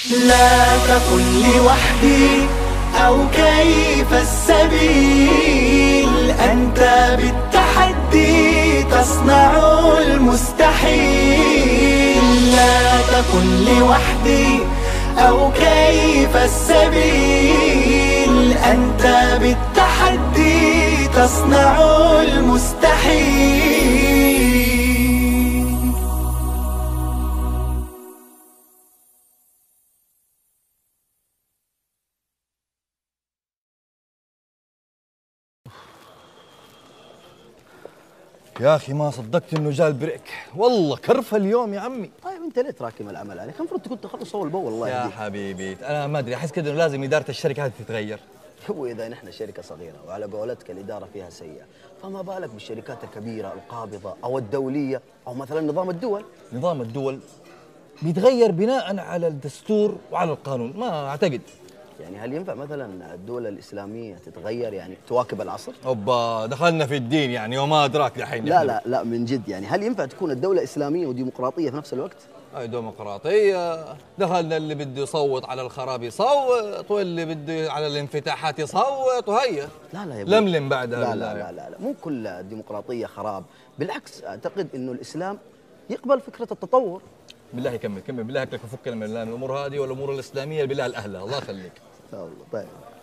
لا تقل لوحدي أو كيف السبيل، أنت بالتحدي تصنع المستحيل. لا تقل لوحدي أو كيف السبيل، أنت بالتحدي تصنع المستحيل. يا أخي ما صدقت إنه جاء البريك، والله كرفة اليوم يا عمي. طيب أنت ليه تراكم العمل عليك؟ المفروض كنت تخلص أول بأول. والله يا حبيبي أنا ما أدري، أحس كذا إنه لازم إدارة الشركة هذه تتغير. هو إذا نحن شركة صغيرة وعلى قولتك الإدارة فيها سيئة، فما بالك بالشركات الكبيرة القابضة أو الدولية أو مثلا نظام الدول؟ نظام الدول بيتغير بناء على الدستور وعلى القانون، ما أعتقد. يعني هل ينفع مثلا الدول الإسلامية تتغير يعني تواكب العصر؟ أوبا دخلنا في الدين يعني وما أدراك دحين. لا من جد، يعني هل ينفع تكون الدولة إسلامية وديمقراطية في نفس الوقت؟ أي ديمقراطية، دخلنا اللي بده يصوت على الخراب يصوت، واللي بده على الانفتاحات يصوت، وهيا لا يا لملم بعدها. لا مو كل الديمقراطية خراب، بالعكس أعتقد إنه الإسلام يقبل فكرة التطور. بالله كمل بالله لك فكنا من الأمور هذه والأمور الإسلامية بالله الأهلة، الله يخليك. والله طيب.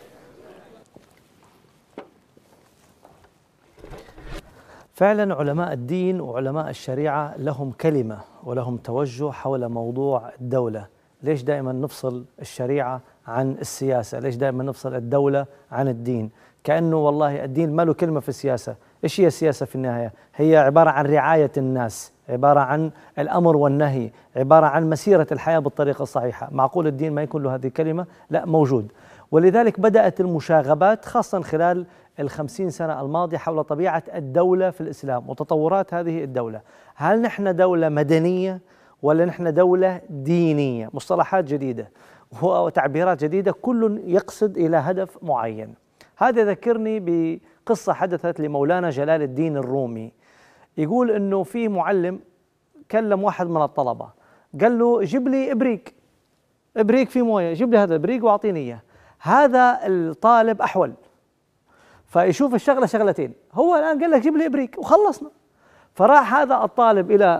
فعلا علماء الدين وعلماء الشريعة لهم كلمة ولهم توجه حول موضوع الدولة. ليش دائما نفصل الشريعة عن السياسة؟ ليش دائما نفصل الدولة عن الدين؟ كأنه والله الدين ما له كلمة في السياسة. إيش هي السياسة في النهاية؟ هي عبارة عن رعاية الناس، عبارة عن الأمر والنهي، عبارة عن مسيرة الحياة بالطريقة الصحيحة. معقول الدين ما يكون له هذه الكلمة؟ لا، موجود. ولذلك بدأت المشاغبات خاصة خلال 50 سنة الماضية حول طبيعة الدولة في الإسلام وتطورات هذه الدولة. هل نحن دولة مدنية ولا نحن دولة دينية؟ مصطلحات جديدة وتعبيرات جديدة، كل يقصد إلى هدف معين. هذا ذكرني بقصة حدثت لمولانا جلال الدين الرومي. يقول إنه في معلم كلم واحد من الطلبة، قال له جيب لي إبريق في موية، جيب لي هذا الإبريق وأعطيني إياه. هذا الطالب أحول، فيشوف الشغلة شغلتين. هو الآن قال لك جيب لي إبريق وخلصنا. فراح هذا الطالب إلى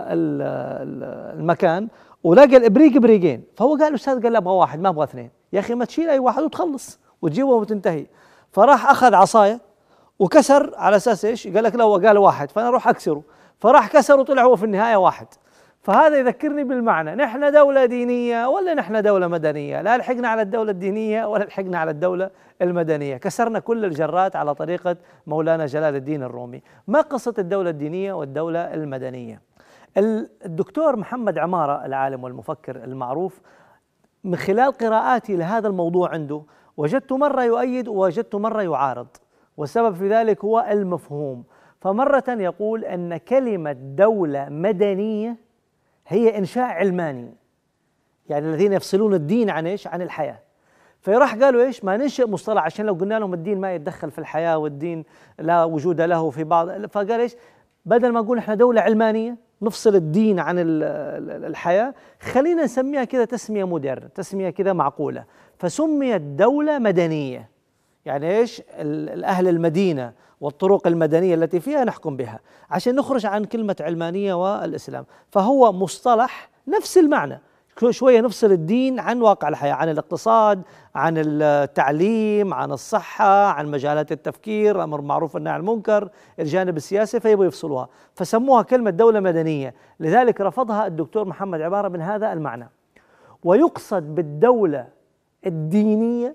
المكان ولقى الإبريق إبريقين، فهو قال أستاذ، قال أبغى واحد ما أبغى اثنين. يا أخي ما تشيل أي واحد وتخلص وتجيبه وتنتهي. فراح أخذ عصاية وكسر على أساس إيش؟ قال لك لا، هو قال واحد فأنا أروح أكسره، فراح كسر وطلع هو في النهاية واحد. فهذا يذكرني بالمعنى، نحن دولة دينية ولا نحن دولة مدنية؟ لا لحقنا على الدولة الدينية ولا لحقنا على الدولة المدنية، كسرنا كل الجرات على طريقة مولانا جلال الدين الرومي. ما قصة الدولة الدينية والدولة المدنية؟ الدكتور محمد عمارة العالم والمفكر المعروف، من خلال قراءاتي لهذا الموضوع عنده وجدت مرة يؤيد ووجدت مرة يعارض، والسبب في ذلك هو المفهوم. فمرة يقول أن كلمة دولة مدنية هي إنشاء علماني، يعني الذين يفصلون الدين عن إيش؟ عن الحياة. فراح قالوا إيش؟ ما ننشئ مصطلح، عشان لو قلنا لهم الدين ما يتدخل في الحياة والدين لا وجود له في بعض، فقال إيش؟ بدل ما نقول إحنا دولة علمانية نفصل الدين عن الحياة، خلينا نسميها كذا تسمية مودرن، تسمية كذا معقولة. فسميت دولة مدنية، يعني إيش؟ الأهل المدينة والطرق المدنية التي فيها نحكم بها، عشان نخرج عن كلمة علمانية والإسلام. فهو مصطلح نفس المعنى، شوية نفصل الدين عن واقع الحياة، عن الاقتصاد، عن التعليم، عن الصحة، عن مجالات التفكير، أمر معروف والنهي عن المنكر، الجانب السياسي، فيبغوا يفصلوها فسموها كلمة دولة مدنية. لذلك رفضها الدكتور محمد عمارة من هذا المعنى. ويقصد بالدولة الدينية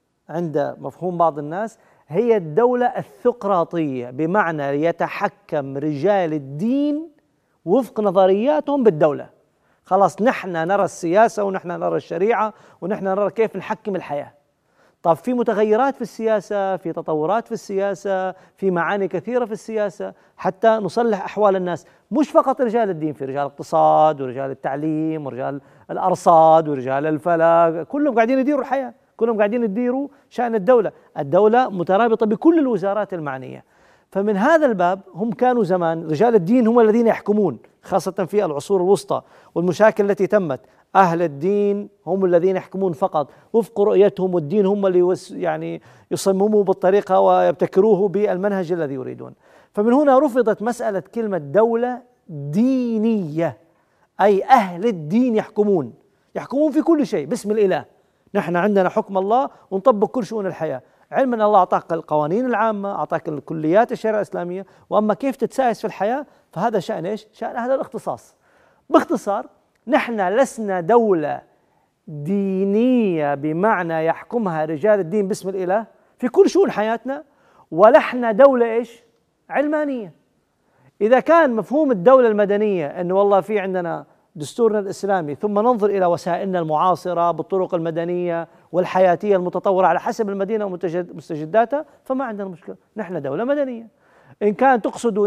عند مفهوم بعض الناس هي الدولة الثقراطية، بمعنى يتحكم رجال الدين وفق نظرياتهم بالدولة. خلاص نحن نرى السياسة ونحن نرى الشريعة ونحن نرى كيف نحكم الحياة. طب في متغيرات في السياسة، في تطورات في السياسة، في معاني كثيرة في السياسة حتى نصلح أحوال الناس، مش فقط رجال الدين، في رجال الاقتصاد ورجال التعليم ورجال الأرصاد ورجال الفلك، كلهم قاعدين يديروا الحياة، كلهم قاعدين يديروا شأن الدولة. الدولة مترابطة بكل الوزارات المعنية. فمن هذا الباب هم كانوا زمان رجال الدين هم الذين يحكمون، خاصة في العصور الوسطى والمشاكل التي تمت. أهل الدين هم الذين يحكمون فقط وفق رؤيتهم، والدين هم اللي يعني يصمموا بالطريقة ويبتكروه بالمنهج الذي يريدون. فمن هنا رفضت مسألة كلمة دولة دينية، أي أهل الدين يحكمون في كل شيء باسم الإله. نحن عندنا حكم الله ونطبق كل شؤون الحياة. علما أن الله أعطاك القوانين العامة، أعطاك الكليات الشريعة الإسلامية، وأما كيف تتسايس في الحياة فهذا شأن إيش؟ شأن أهل الاختصاص. باختصار نحن لسنا دولة دينية بمعنى يحكمها رجال الدين باسم الإله في كل شؤون حياتنا، ولحنا دولة إيش؟ علمانية. إذا كان مفهوم الدولة المدنية أنه والله في عندنا دستورنا الإسلامي ثم ننظر إلى وسائلنا المعاصرة بالطرق المدنية والحياتية المتطورة على حسب المدينة ومستجداتها، فما عندنا مشكلة، نحن دولة مدنية. إن كان تقصدوا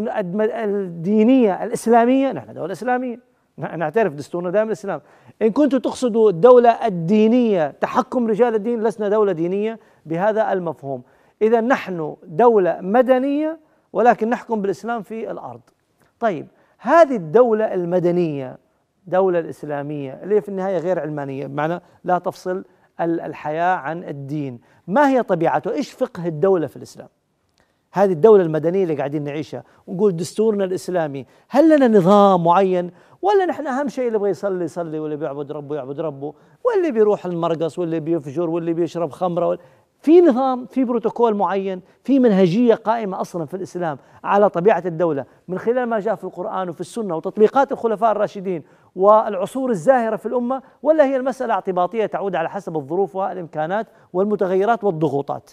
الدينية الإسلامية، نحن دولة إسلامية، نعترف دستورنا دائما الإسلام. إن كنتوا تقصدوا الدولة الدينية تحكم رجال الدين، لسنا دولة دينية بهذا المفهوم. إذا نحن دولة مدنية ولكن نحكم بالإسلام في الأرض. طيب هذه الدولة المدنية، دولة الإسلامية اللي في النهاية غير علمانية، بمعنى لا تفصل الحياة عن الدين، ما هي طبيعته؟ إيش فقه الدولة في الإسلام؟ هذه الدولة المدنية اللي قاعدين نعيشها ونقول دستورنا الإسلامي، هل لنا نظام معين ولا نحن أهم شيء اللي يبغى يصلي يصلي، واللي بيعبد ربه يعبد ربه، واللي بيروح المرقص واللي بيفجر واللي بيشرب خمرة في نظام، في بروتوكول معين، في منهجية قائمة أصلا في الإسلام على طبيعة الدولة من خلال ما جاء في القرآن وفي السنة وتطبيقات الخلفاء الراشدين والعصور الزاهرة في الأمة، ولا هي المسألة اعتباطية تعود على حسب الظروف والإمكانات والمتغيرات والضغوطات؟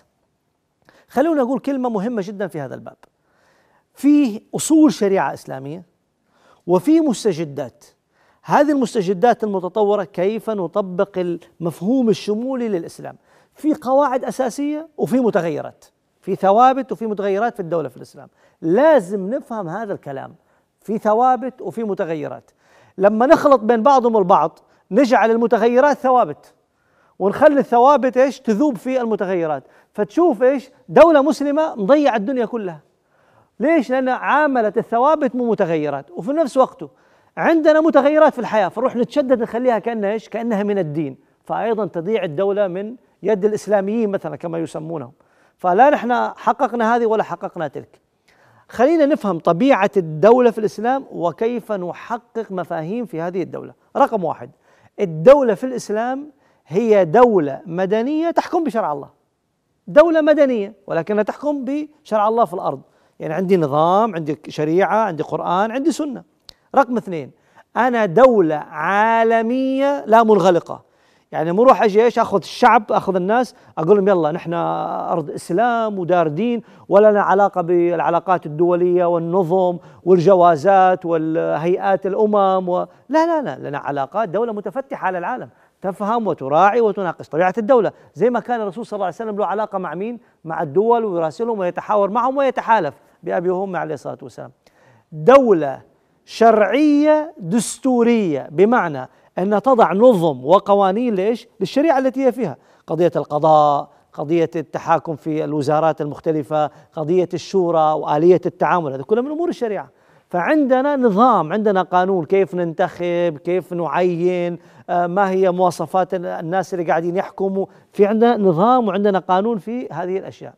خلونا نقول كلمة مهمة جدا في هذا الباب. فيه أصول شريعة إسلامية وفي مستجدات. هذه المستجدات المتطورة كيف نطبق المفهوم الشمولي للإسلام؟ في قواعد أساسية وفي متغيرات، في ثوابت وفي متغيرات في الدولة في الإسلام. لازم نفهم هذا الكلام، في ثوابت وفي متغيرات. لما نخلط بين بعضهم البعض نجعل المتغيرات ثوابت ونخلي الثوابت إيش؟ تذوب في المتغيرات، فتشوف إيش؟ دولة مسلمة مضيعة الدنيا كلها. ليش؟ لأن عاملت الثوابت مو متغيرات، وفي نفس وقته عندنا متغيرات في الحياة فنروح نتشدد نخليها كأنها إيش؟ كأنها من الدين، فأيضا تضيع الدولة من يد الإسلاميين مثلا كما يسمونهم. فلا نحن حققنا هذه ولا حققنا تلك. خلينا نفهم طبيعة الدولة في الإسلام وكيف نحقق مفاهيم في هذه الدولة. رقم واحد، الدولة في الإسلام هي دولة مدنية تحكم بشرع الله، دولة مدنية ولكنها تحكم بشرع الله في الأرض. يعني عندي نظام، عندي شريعة، عندي قرآن، عندي سنة. رقم اثنين، أنا دولة عالمية لا منغلقة. يعني مو روح اجي ايش اخذ الشعب، اخذ الناس اقول لهم يلا نحن ارض اسلام ودار دين ولا لنا علاقه بالعلاقات الدوليه والنظم والجوازات والهيئات الامم لا لنا علاقات، دوله متفتحه على العالم تفهم وتراعي وتناقش طبيعه الدوله، زي ما كان الرسول صلى الله عليه وسلم له علاقه مع مين؟ مع الدول، ويراسلهم ويتحاور معهم ويتحالف بأبي وأمي عليه الصلاه والسلام. دوله شرعيه دستوريه بمعنى أن تضع نظم وقوانين ليش؟ للشريعة التي هي فيها، قضية القضاء، قضية التحاكم في الوزارات المختلفة، قضية الشورى وآلية التعامل، هذا كله من أمور الشريعة. فعندنا نظام، عندنا قانون كيف ننتخب، كيف نعين، ما هي مواصفات الناس اللي قاعدين يحكموا، في عندنا نظام وعندنا قانون في هذه الأشياء.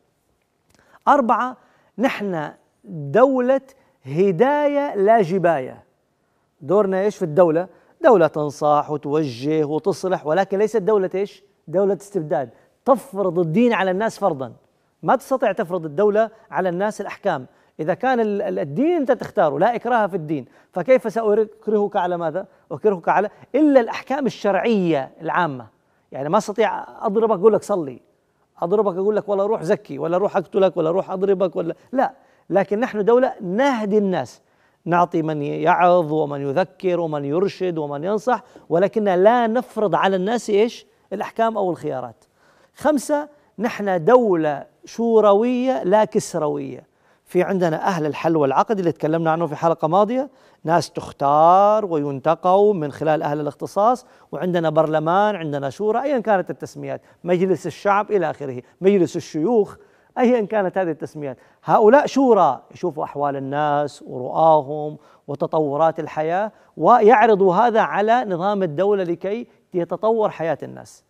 أربعة، نحن دولة هداية لا جباية. دورنا إيش في الدولة؟ دولة تنصح وتوجه وتصلح، ولكن ليست دولة إيش؟ دولة استبداد تفرض الدين على الناس فرضا. ما تستطيع تفرض الدولة على الناس الأحكام. إذا كان الدين أنت تختاره، لا إكراه في الدين، فكيف سأكرهك على ماذا؟ أكرهك على إلا الأحكام الشرعية العامة. يعني ما استطيع أضربك أقول لك صلي، أضربك أقول لك ولا روح زكي ولا روح أقتلك ولا روح أضربك ولا لا. لكن نحن دولة نهدي الناس، نعطي من يعظ ومن يذكر ومن يرشد ومن ينصح، ولكن لا نفرض على الناس إيش؟ الأحكام أو الخيارات. خمسة، نحن دولة شوروية لا كسروية. في عندنا أهل الحل والعقد اللي تكلمنا عنه في حلقة ماضية، ناس تختار وينتقوا من خلال أهل الاختصاص، وعندنا برلمان، عندنا شورى، أيا كانت التسميات، مجلس الشعب إلى آخره، مجلس الشيوخ، أيا كانت هذه التسميات. هؤلاء شورى يشوفوا أحوال الناس ورؤاهم وتطورات الحياة، ويعرضوا هذا على نظام الدولة لكي يتطور حياة الناس.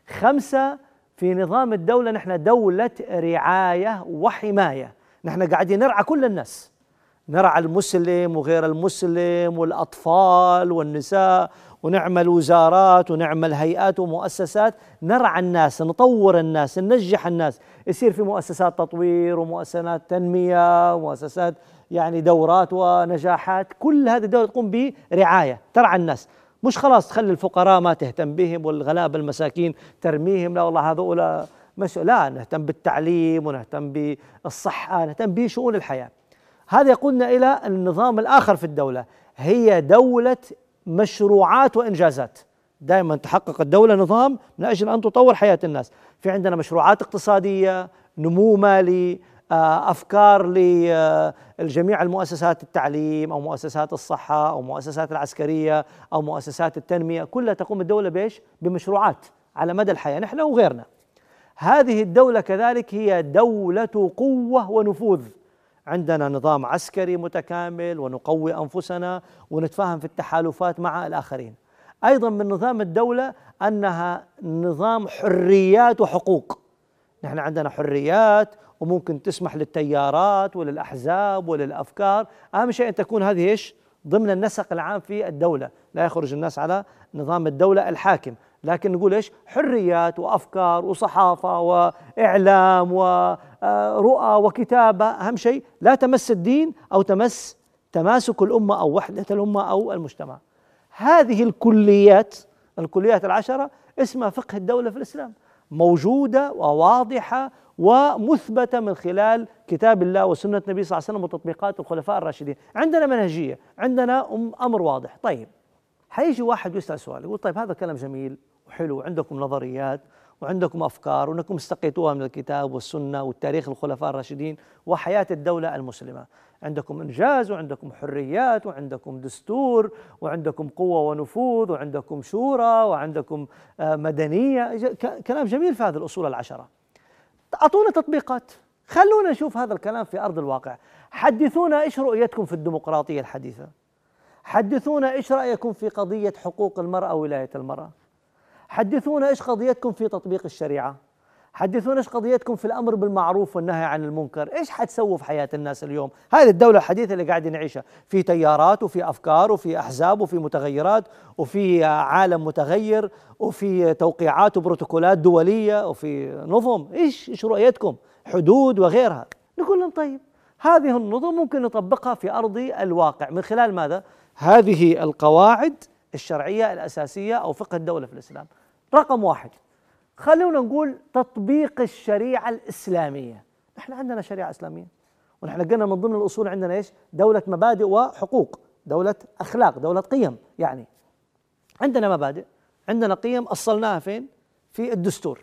5، في نظام الدولة نحن دولة رعاية وحماية، نحن قاعدين نرعى كل الناس، نرعى المسلم وغير المسلم والأطفال والنساء، ونعمل وزارات ونعمل هيئات ومؤسسات، نرعى الناس، نطور الناس، ننجح الناس، يصير في مؤسسات تطوير ومؤسسات تنمية ومؤسسات يعني دورات ونجاحات. كل هذه الدولة تقوم برعاية، ترعى الناس، مش خلاص تخلي الفقراء ما تهتم بهم والغلابة المساكين ترميهم، لا والله هذول مش، لا، نهتم بالتعليم ونهتم بالصحة، نهتم بشؤون الحياة. هذا يقودنا إلى النظام الآخر في الدولة، هي دولة مشروعات وإنجازات. دائما تحقق الدولة نظام من أجل أن تطور حياة الناس. في عندنا مشروعات اقتصادية، نمو مالي، أفكار لجميع المؤسسات التعليم أو مؤسسات الصحة أو مؤسسات العسكرية أو مؤسسات التنمية، كلها تقوم الدولة بإيش؟ بمشروعات على مدى الحياة، نحن وغيرنا. هذه الدولة كذلك هي دولة قوة ونفوذ، عندنا نظام عسكري متكامل ونقوي أنفسنا ونتفاهم في التحالفات مع الآخرين. أيضا من نظام الدولة أنها نظام حريات وحقوق، نحن عندنا حريات وممكن تسمح للتيارات وللأحزاب وللأفكار، أهم شيء أن تكون هذه إيش؟ ضمن النسق العام في الدولة، لا يخرج الناس على نظام الدولة الحاكم، لكن نقول إيش؟ حريات وأفكار وصحافة وإعلام ورؤى وكتابة، أهم شيء لا تمس الدين أو تمس تماسك الأمة أو وحدة الأمة أو المجتمع. هذه الكليات 10 اسمها فقه الدولة في الإسلام، موجودة وواضحة ومثبتة من خلال كتاب الله وسنة النبي صلى الله عليه وسلم وتطبيقات الخلفاء الراشدين. عندنا منهجية، عندنا أمر واضح. طيب حيجي واحد يسأل سؤال يقول طيب هذا كلام جميل وحلو، عندكم نظريات وعندكم أفكار وأنكم استقيتوها من الكتاب والسنة والتاريخ الخلفاء الراشدين وحياة الدولة المسلمة، عندكم إنجاز وعندكم حريات وعندكم دستور وعندكم قوة ونفوذ وعندكم شورى وعندكم مدنية، كلام جميل في هذه الأصول 10. أعطونا تطبيقات، خلونا نشوف هذا الكلام في أرض الواقع. حدثونا إيش رؤيتكم في الديمقراطية الحديثة، حدثونا إيش رأيكم في قضية حقوق المرأة وولاية المرأة، حدثونا إيش قضيتكم في تطبيق الشريعة، حدثونا إيش قضيتكم في الأمر بالمعروف والنهي عن المنكر، إيش حتسووا في حياة الناس اليوم؟ هذه الدولة الحديثة اللي قاعدين نعيشها، في تيارات وفي أفكار وفي أحزاب وفي متغيرات وفي عالم متغير وفي توقيعات وبروتوكولات دولية وفي نظم، إيش رؤيتكم؟ حدود وغيرها. نقول لهم طيب هذه النظم ممكن نطبقها في أرض الواقع من خلال ماذا؟ هذه القواعد الشرعية الأساسية أو فقه الدولة في الإسلام. رقم 1، خلونا نقول تطبيق الشريعة الإسلامية. نحن عندنا شريعة إسلامية، ونحن قلنا من ضمن الأصول عندنا إيش؟ دولة مبادئ وحقوق، دولة أخلاق، دولة قيم. يعني عندنا مبادئ، عندنا قيم أصلناها فين؟ في الدستور.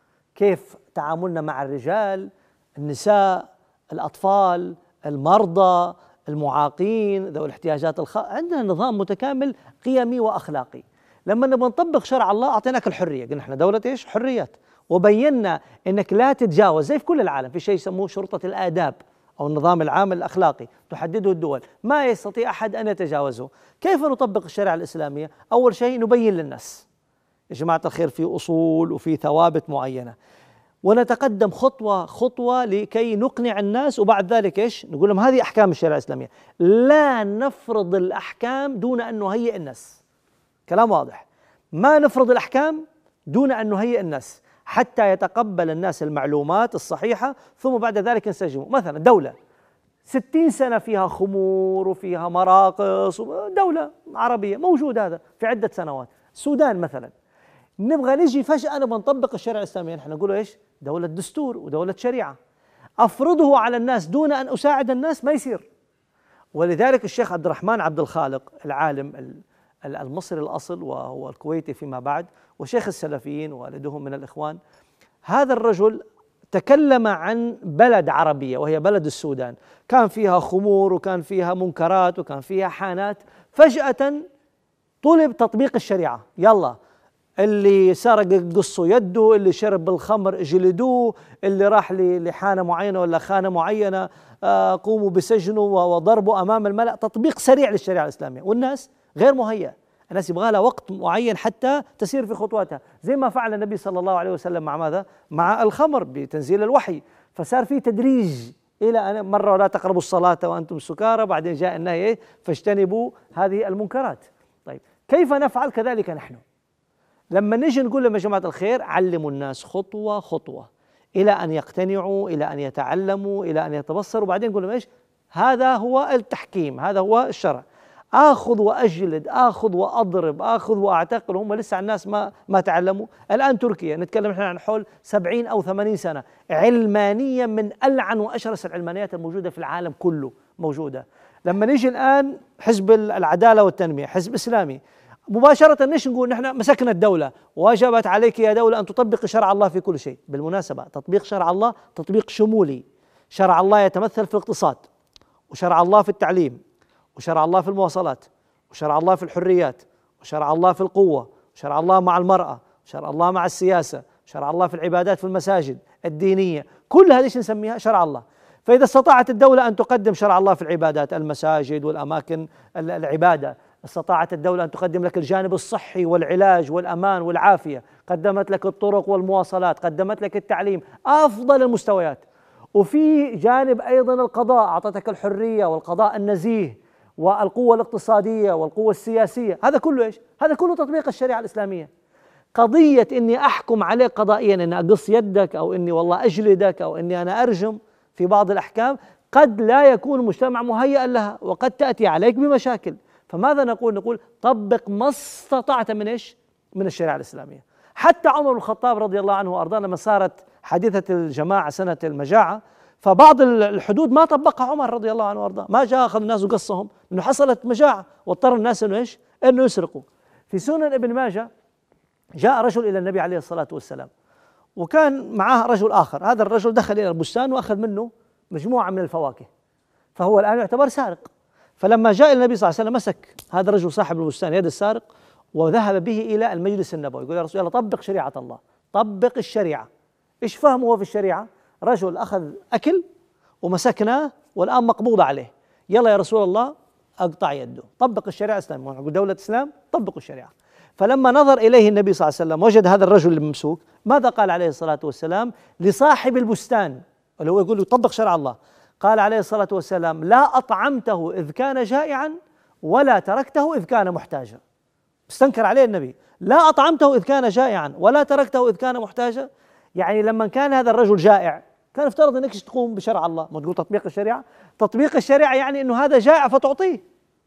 كيف تعاملنا مع الرجال، النساء، الأطفال، المرضى، المعاقين، ذوي الاحتياجات الخاصة، عندنا نظام متكامل قيمي وأخلاقي. لما نبغى نطبق شرع الله أعطيناك الحرية، قلنا احنا دولة إيش؟ حريات، وبينا إنك لا تتجاوز، زي في كل العالم في شيء يسموه شرطة الآداب أو النظام العام الأخلاقي تحدده الدول، ما يستطيع أحد أن يتجاوزه. كيف نطبق الشريعة الإسلامية؟ أول شيء نبين للناس يا جماعة الخير في أصول وفي ثوابت معينة، ونتقدم خطوة خطوة لكي نقنع الناس، وبعد ذلك إيش؟ نقول لهم هذه أحكام الشريعة الإسلامية، لا نفرض الأحكام دون أن نهيئ الناس. كلام واضح، ما نفرض الأحكام دون أن نهيئ الناس حتى يتقبل الناس المعلومات الصحيحة، ثم بعد ذلك نسجموا. مثلا دولة 60 سنة فيها خمور وفيها مراقص، دولة عربية موجود هذا في عدة سنوات. السودان مثلا، نبغى نجي فجأة نبغى نطبق الشريعة الإسلامية، نحن نقول إيش؟ دولة دستور ودولة شريعة، أفرضه على الناس دون أن أساعد الناس ما يصير. ولذلك الشيخ عبد الرحمن عبد الخالق العالم المصري الأصل وهو الكويتي فيما بعد وشيخ السلفيين والدهم من الإخوان، هذا الرجل تكلم عن بلد عربية وهي بلد السودان، كان فيها خمور وكان فيها منكرات وكان فيها حانات، فجأة طلب تطبيق الشريعة، يلا اللي سرق قصوا يده، اللي شرب الخمر جلدوه، اللي راح لحانة معينة ولا خانة معينة قوموا بسجنه وضربه أمام الملأ. تطبيق سريع للشريعة الإسلامية، والناس غير مهيئة، الناس يبغى لها وقت معين حتى تسير في خطواتها، زي ما فعل النبي صلى الله عليه وسلم مع ماذا؟ مع الخمر بتنزيل الوحي، فصار في تدريج إلى أن مرة لا تقربوا الصلاة وأنتم سكارى، بعدين جاء النهي فاجتنبوا هذه المنكرات. طيب كيف نفعل كذلك نحن؟ لما نجي نقول لهم يا جماعة الخير علموا الناس خطوة خطوة إلى أن يقتنعوا، إلى أن يتعلموا، إلى أن يتبصروا، بعدين نقول لهم إيش؟ هذا هو التحكيم، هذا هو الشرع. آخذ وأجلد، آخذ وأضرب، آخذ وأعتقل، هم لسه الناس ما تعلموا. الآن تركيا نتكلم احنا عن حول 70 أو 80 سنة علمانية من ألعن وأشرس العلمانيات الموجودة في العالم كله موجودة. لما نيجي الآن حزب العدالة والتنمية، حزب إسلامي، مباشرة نيش نقول نحن مسكنا الدولة، وجبت عليك يا دولة أن تطبق شرع الله في كل شيء. بالمناسبة تطبيق شرع الله تطبيق شمولي، شرع الله يتمثل في الاقتصاد، وشرع الله في التعليم، وشرع الله في المواصلات، وشرع الله في الحريات، وشرع الله في القوة، وشرع الله مع المرأة، وشرع الله مع السياسة، وشرع الله في العبادات في المساجد الدينية، كل هذه نسميها شرع الله. فإذا استطاعت الدولة أن تقدم شرع الله في العبادات، المساجد والأماكن العبادة، استطاعت الدولة أن تقدم لك الجانب الصحي والعلاج والأمان والعافية، قدمت لك الطرق والمواصلات، قدمت لك التعليم، أفضل المستويات. وفي جانب أيضا القضاء، أعطتك الحرية والقضاء النزيه والقوة الاقتصادية والقوة السياسية، هذا كله إيش؟ هذا كله تطبيق الشريعة الإسلامية. قضية إني أحكم عليك قضائيا، إني أقص يدك أو إني والله أجلدك أو إني أنا أرجم في بعض الأحكام، قد لا يكون المجتمع مهيئا لها، وقد تأتي عليك بمشاكل. فماذا نقول؟ نقول طبق ما استطعت من إيش؟ من الشريعة الإسلامية. حتى عمر بن الخطاب رضي الله عنه وأرضاه لما صارت حادثة الجماعة سنة المجاعة، فبعض الحدود ما طبقها عمر رضي الله عنه وأرضاه، ما جاء أخذ الناس وقصهم، إنه حصلت مجاعة واضطر الناس إنه إيش؟ إنه يسرقوا. في سنن ابن ماجه جاء رجل إلى النبي عليه الصلاة والسلام، وكان معه رجل آخر، هذا الرجل دخل إلى البستان وأخذ منه مجموعة من الفواكه، فهو الآن يعتبر سارق. فلما جاء النبي صلى الله عليه وسلم مسك هذا الرجل صاحب البستان يد السارق وذهب به إلى المجلس النبوي، يقول يا رسول الله طبق شريعة الله، طبق الشريعة. إيش فهمه هو في الشريعة؟ رجل أخذ أكل ومسكناه والآن مقبوض عليه، يلا يا رسول الله أقطع يده، طبق الشريعة الإسلامية، نقول دولة إسلام طبقوا الشريعة. فلما نظر إليه النبي صلى الله عليه وسلم وجد هذا الرجل الممسوك، ماذا قال عليه الصلاة والسلام لصاحب البستان اللي هو يقول له طبق شرع الله؟ قال عليه الصلاة والسلام لا أطعمته إذ كان جائعا ولا تركته إذ كان محتاجا. استنكر عليه النبي، لا أطعمته إذ كان جائعا ولا تركته إذ كان محتاجا. يعني لما كان هذا الرجل جائع كان افترض انك تقوم بشرع الله، ما تقول تطبيق الشريعة. تطبيق الشريعة يعني انه هذا جائع فتعطيه،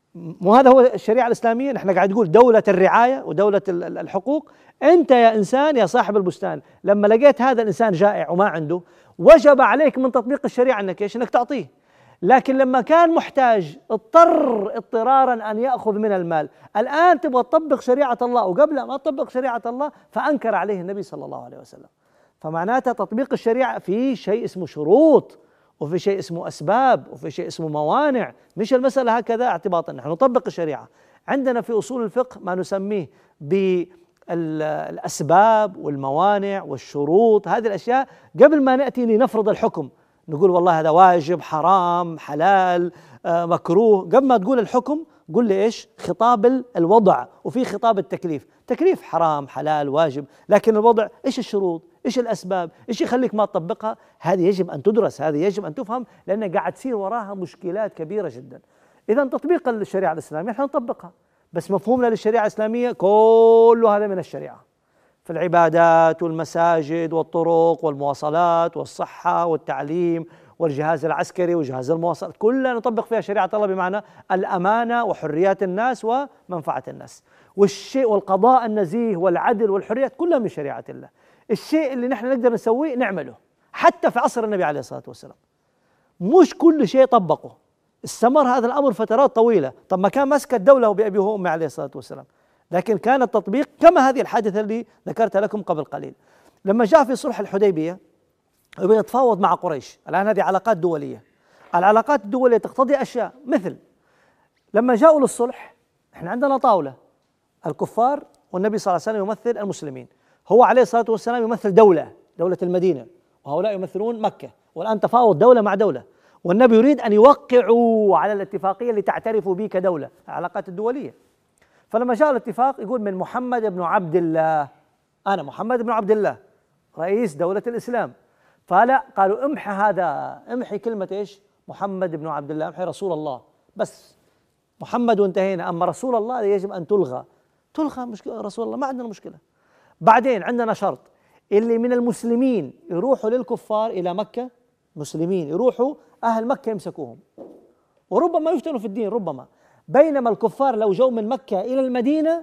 مو هذا هو الشريعة الإسلامية. نحن قاعد نقول دولة الرعاية ودولة الحقوق. انت يا انسان يا صاحب البستان لما لقيت هذا الانسان جائع وما عنده، وجب عليك من تطبيق الشريعة انك ايش؟ انك تعطيه. لكن لما كان محتاج اضطر اضطرارا ان ياخذ من المال، الان تبغى تطبق شريعة الله وقبل ما تطبق شريعة الله فانكر عليه النبي صلى الله عليه وسلم. فمعناتها تطبيق الشريعة في شيء اسمه شروط، وفي شيء اسمه أسباب، وفي شيء اسمه موانع، مش المسألة هكذا اعتباطا. نحن نطبق الشريعة. عندنا في أصول الفقه ما نسميه بالأسباب والموانع والشروط، هذه الأشياء قبل ما نأتي لنفرض الحكم نقول والله هذا واجب حرام حلال مكروه، قبل ما تقول الحكم قل لي ايش؟ خطاب الوضع، وفي خطاب التكليف. تكليف حرام حلال واجب، لكن الوضع ايش الشروط؟ ايش الاسباب؟ ايش يخليك ما تطبقها؟ هذه يجب ان تدرس، هذه يجب ان تفهم، لان قاعد تصير وراها مشكلات كبيره جدا. اذا تطبيق الشريعه الاسلاميه احنا نطبقها، بس مفهومنا للشريعه الاسلاميه كله هذا من الشريعه، في العبادات والمساجد والطرق والمواصلات والصحه والتعليم والجهاز العسكري وجهاز المواصلات، كلها نطبق فيها شريعة الله، بمعنى الأمانة وحريات الناس ومنفعة الناس، والشيء والقضاء النزيه والعدل والحريات كلها من شريعة الله. الشيء اللي نحن نقدر نسويه نعمله، حتى في عصر النبي عليه الصلاة والسلام مش كل شيء طبقه، استمر هذا الأمر فترات طويلة. طب ما كان ماسك الدولة وبأبيه وأمه عليه الصلاة والسلام، لكن كان التطبيق كما هذه الحادثة اللي ذكرت لكم قبل قليل. لما جاء في صلح الحديبية يبغى يتفاوض مع قريش، الآن هذه علاقات دولية. العلاقات الدولية تقتضي أشياء، مثل لما جاءوا للصلح احنا عندنا طاولة، الكفار والنبي صلى الله عليه وسلم يمثل المسلمين، هو عليه الصلاة والسلام يمثل دولة المدينة، وهؤلاء يمثلون مكة، والآن تفاوض دولة مع دولة، والنبي يريد أن يوقعوا على الاتفاقية اللي تعترفوا به كدولة، العلاقات الدولية. فلما جاء الاتفاق يقول من محمد بن عبد الله، أنا محمد بن عبد الله رئيس دولة الإسلام. فلا قالوا امحي هذا، امحي كلمة ايش؟ محمد بن عبد الله، امحي رسول الله، بس محمد وانتهينا. أما رسول الله يجب أن تلغى مشكلة، رسول الله ما عندنا مشكلة. بعدين عندنا شرط، اللي من المسلمين يروحوا للكفار إلى مكة، مسلمين يروحوا أهل مكة يمسكوهم، وربما يفتنوا في الدين ربما، بينما الكفار لو جو من مكة إلى المدينة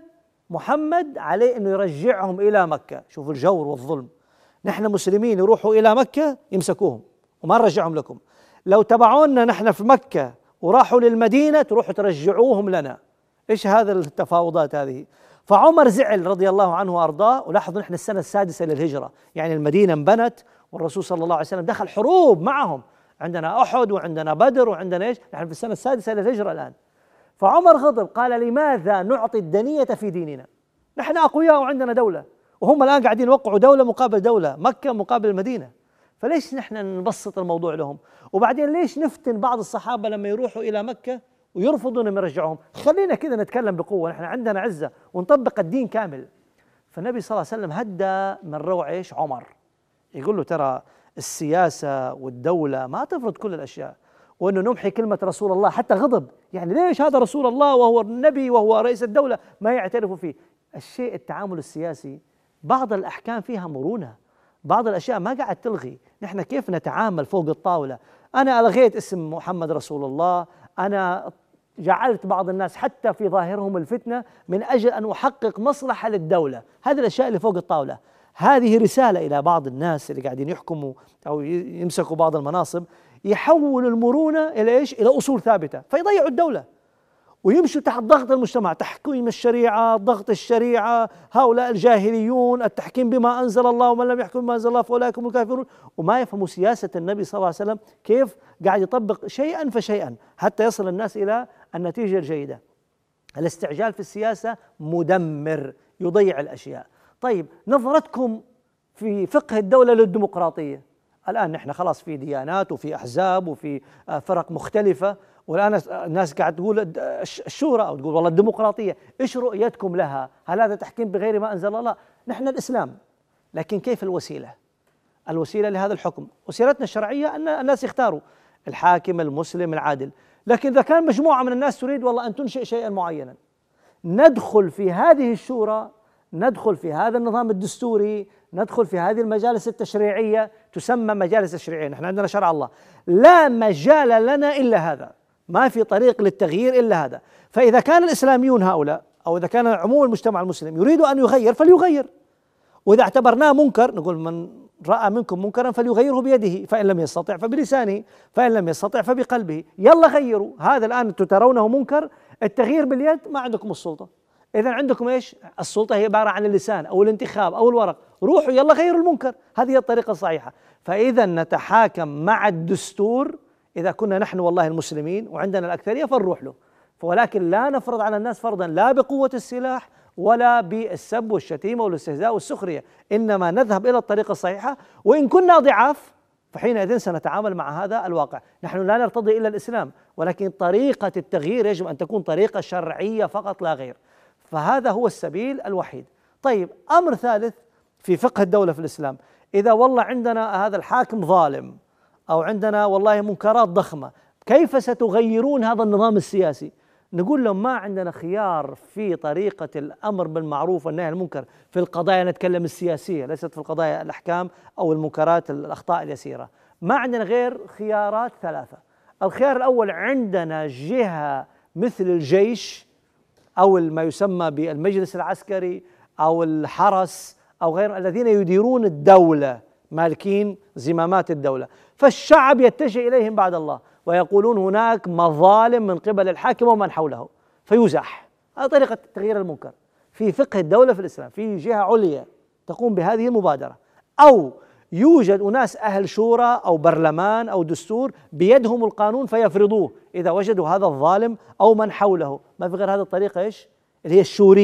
محمد عليه أنه يرجعهم إلى مكة. شوفوا الجور والظلم، نحن مسلمين يروحوا إلى مكة يمسكوهم وما نرجعهم لكم، لو تبعونا نحن في مكة وراحوا للمدينة تروحوا ترجعوهم لنا. إيش هذا التفاوضات هذه؟ فعمر زعل رضي الله عنه وأرضاه. ولاحظوا نحن السنة السادسة للهجرة، يعني المدينة انبنت والرسول صلى الله عليه وسلم دخل حروب معهم، عندنا أحد وعندنا بدر وعندنا إيش، نحن في السنة السادسة للهجرة الآن. فعمر غضب قال لماذا نعطي الدنية في ديننا؟ نحن أقوياء وعندنا دولة، وهم الآن قاعدين يوقعوا دولة مقابل دولة، مكة مقابل المدينة، فليش نحن نبسط الموضوع لهم؟ وبعدين ليش نفتن بعض الصحابة لما يروحوا إلى مكة ويرفضوا أن يرجعهم؟ خلينا كذا نتكلم بقوة، نحن عندنا عزة ونطبق الدين كامل. فالنبي صلى الله عليه وسلم هدى من روع إيش عمر، يقول له ترى السياسة والدولة ما تفرض كل الأشياء، وأنه نمحي كلمة رسول الله. حتى غضب، يعني ليش هذا رسول الله وهو النبي وهو رئيس الدولة ما يعترفوا فيه؟ الشيء التعامل السياسي بعض الأحكام فيها مرونة، بعض الأشياء ما قاعد تلغي. نحن كيف نتعامل فوق الطاولة؟ أنا ألغيت اسم محمد رسول الله، أنا جعلت بعض الناس حتى في ظاهرهم الفتنة من أجل أن أحقق مصلحة للدولة. هذه الأشياء اللي فوق الطاولة، هذه رسالة إلى بعض الناس اللي قاعدين يحكموا أو يمسكوا بعض المناصب، يحولوا المرونة إلى إيش؟ إلى أصول ثابتة، فيضيعوا الدولة ويمشوا تحت ضغط المجتمع، تحكيم الشريعة، ضغط الشريعة، هؤلاء الجاهليون، التحكيم بما أنزل الله، ومن لم يحكم بما أنزل الله فأولئك هم الكافرون. وما يفهموا سياسة النبي صلى الله عليه وسلم كيف قاعد يطبق شيئا فشيئا حتى يصل الناس إلى النتيجة الجيدة. الاستعجال في السياسة مدمر، يضيع الأشياء. طيب نظرتكم في فقه الدولة للديمقراطية، الآن نحن خلاص في ديانات وفي أحزاب وفي فرق مختلفة، والآن الناس قاعد تقول الشورى أو تقول والله الديمقراطية، إيش رؤيتكم لها؟ هل هذا تحكيم بغير ما أنزل الله؟ نحن الإسلام، لكن كيف الوسيلة؟ الوسيلة لهذا الحكم، وسيلتنا الشرعية أن الناس يختاروا الحاكم المسلم العادل. لكن إذا كان مجموعة من الناس تريد والله أن تنشئ شيئا معينا، ندخل في هذه الشورى، ندخل في هذا النظام الدستوري، ندخل في هذه المجالس التشريعية، تسمى مجالس تشريعية. نحن عندنا شرع الله، لا مجال لنا إلا هذا، ما في طريق للتغيير إلا هذا. فإذا كان الإسلاميون هؤلاء أو إذا كان عموم المجتمع المسلم يريد أن يغير فليغير، وإذا اعتبرناه منكر نقول من رأى منكم منكرا فليغيره بيده، فإن لم يستطع فبلسانه، فإن لم يستطع فبقلبه. يلا غيروا هذا، الآن أنتم ترونه منكر، التغيير باليد ما عندكم السلطة. إذا عندكم إيش؟ السلطة هي عبارة عن اللسان أو الانتخاب أو الورق، روحوا يلا غيروا المنكر، هذه هي الطريقة الصحيحة. فإذا نتحاكم مع الدستور، إذا كنا نحن والله المسلمين وعندنا الأكثرية فنروح له، ولكن لا نفرض على الناس فرضا لا بقوة السلاح ولا بالسب والشتيمة والاستهزاء والسخرية، إنما نذهب إلى الطريقة الصحيحة. وإن كنا ضعاف فحينئذ سنتعامل مع هذا الواقع. نحن لا نرتضي إلا الإسلام، ولكن طريقة التغيير يجب أن تكون طريقة شرعية فقط لا غير، فهذا هو السبيل الوحيد. طيب أمر ثالث في فقه الدولة في الإسلام، إذا والله عندنا هذا الحاكم ظالم أو عندنا والله منكرات ضخمة، كيف ستغيرون هذا النظام السياسي؟ نقول لهم ما عندنا خيار في طريقة الأمر بالمعروف والنهي عن المنكر في القضايا، نتكلم السياسية ليست في القضايا الأحكام أو المنكرات الأخطاء اليسيرة، ما عندنا غير خيارات ثلاثة. الخيار الأول، عندنا جهة مثل الجيش أو ما يسمى بالمجلس العسكري أو الحرس أو غير الذين يديرون الدولة، مالكين زمامات الدولة، فالشعب يتجه إليهم بعد الله ويقولون هناك مظالم من قبل الحاكم ومن حوله فيزاح. هذه طريقة تغيير المنكر في فقه الدولة في الإسلام، في جهة عليا تقوم بهذه المبادرة. أو يوجد أناس أهل شورى أو برلمان أو دستور بيدهم القانون فيفرضوه إذا وجدوا هذا الظالم أو من حوله. ما في غير هذه الطريقة إيش؟ اللي هي الشورية،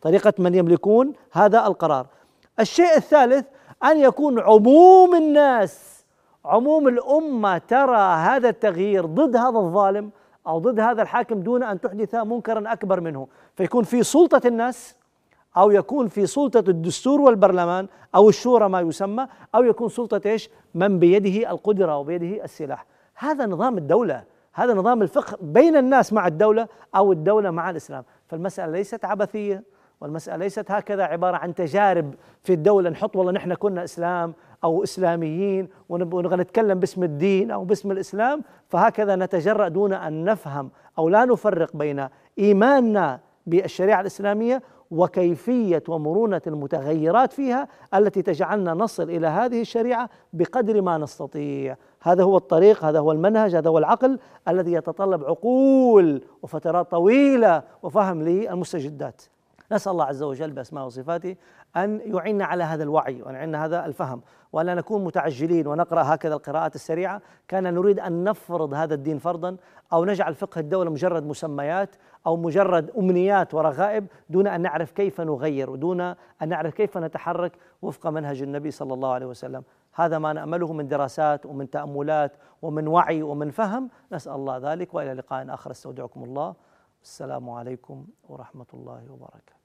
طريقة من يملكون هذا القرار. الشيء الثالث أن يكون عموم الناس، عموم الأمة ترى هذا التغيير ضد هذا الظالم أو ضد هذا الحاكم دون أن تحدث منكرا أكبر منه، فيكون في سلطة الناس، أو يكون في سلطة الدستور والبرلمان أو الشورى ما يسمى، أو يكون سلطة إيش؟ من بيده القدرة وبيده السلاح. هذا نظام الدولة، هذا نظام الفقه بين الناس مع الدولة أو الدولة مع الإسلام. فالمسألة ليست عبثية، والمسألة ليست هكذا عبارة عن تجارب في الدولة نحط والله نحن كنا إسلام أو إسلاميين ونبغى نتكلم باسم الدين أو باسم الإسلام، فهكذا نتجرأ دون أن نفهم أو لا نفرق بين إيماننا بالشريعة الإسلامية وكيفية ومرونة المتغيرات فيها التي تجعلنا نصل إلى هذه الشريعة بقدر ما نستطيع. هذا هو الطريق، هذا هو المنهج، هذا هو العقل الذي يتطلب عقول وفترات طويلة وفهم للمستجدات. نسأل الله عز وجل بأسماء وصفاته أن يعيننا على هذا الوعي وأن يعيننا هذا الفهم، ولا نكون متعجلين ونقرأ هكذا القراءات السريعة. كان نريد أن نفرض هذا الدين فرضا، أو نجعل فقه الدولة مجرد مسميات أو مجرد أمنيات ورغائب دون أن نعرف كيف نغير ودون أن نعرف كيف نتحرك وفق منهج النبي صلى الله عليه وسلم. هذا ما نأمله من دراسات ومن تأملات ومن وعي ومن فهم. نسأل الله ذلك، وإلى لقاء آخر استودعكم الله. السلام عليكم ورحمة الله وبركاته.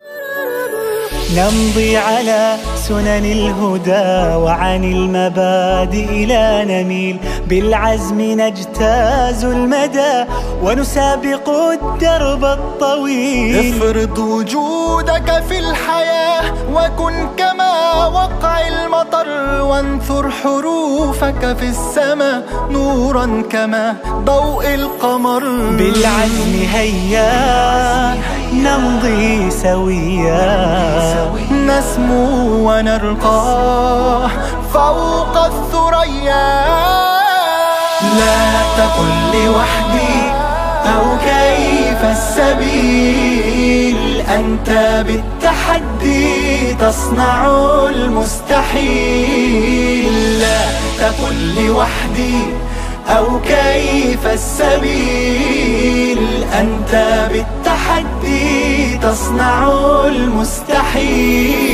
نمضي على سنن الهدى وعن المبادئ لا نميل، بالعزم نجتاز المدى ونسابق الدرب الطويل. افرض وجودك في الحياة وكن كما وقع المطر، وانثر حروفك في السماء نورا كما ضوء القمر. بالعزم هيا نمضي سويا، نسمو ونرقى فوق الثريا. لا تقل لوحدي أو كيف السبيل، أنت بالتحدي تصنع المستحيل. لا تقل لوحدي أو كيف السبيل، أنت بالتحدي تصنع المستحيل.